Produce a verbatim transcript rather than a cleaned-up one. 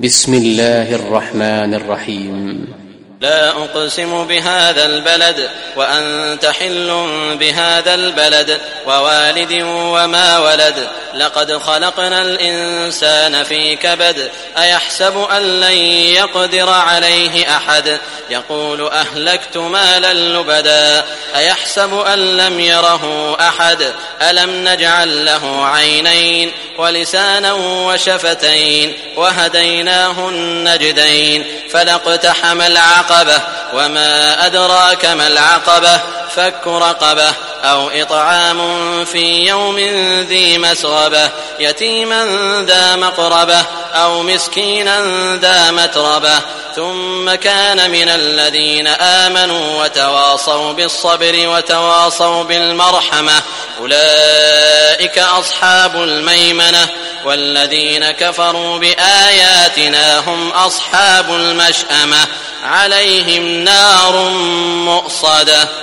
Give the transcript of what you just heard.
بسم الله الرحمن الرحيم. لا أقسم بهذا البلد وأنت حل بهذا البلد ووالد وما ولد لقد خلقنا الإنسان في كبد أيحسب أن لن يقدر عليه أحد يقول أهلكت مالا لبدا أيحسب أن لم يره أحد ألم نجعل له عينين ولسانا وشفتين وهديناه النجدين فلاقتحم العقبة وما أدراك ما العقبة فك رقبة أو إطعام في يوم ذي مسغبة يتيما ذا مقربة أو مسكينا ذا متربة ثم كان من الذين آمنوا وتواصوا بالصبر وتواصوا بالمرحمة أولئك أصحاب الميمنة والذين كفروا بآياتنا هم أصحاب المشأمة عليهم نار مؤصدة.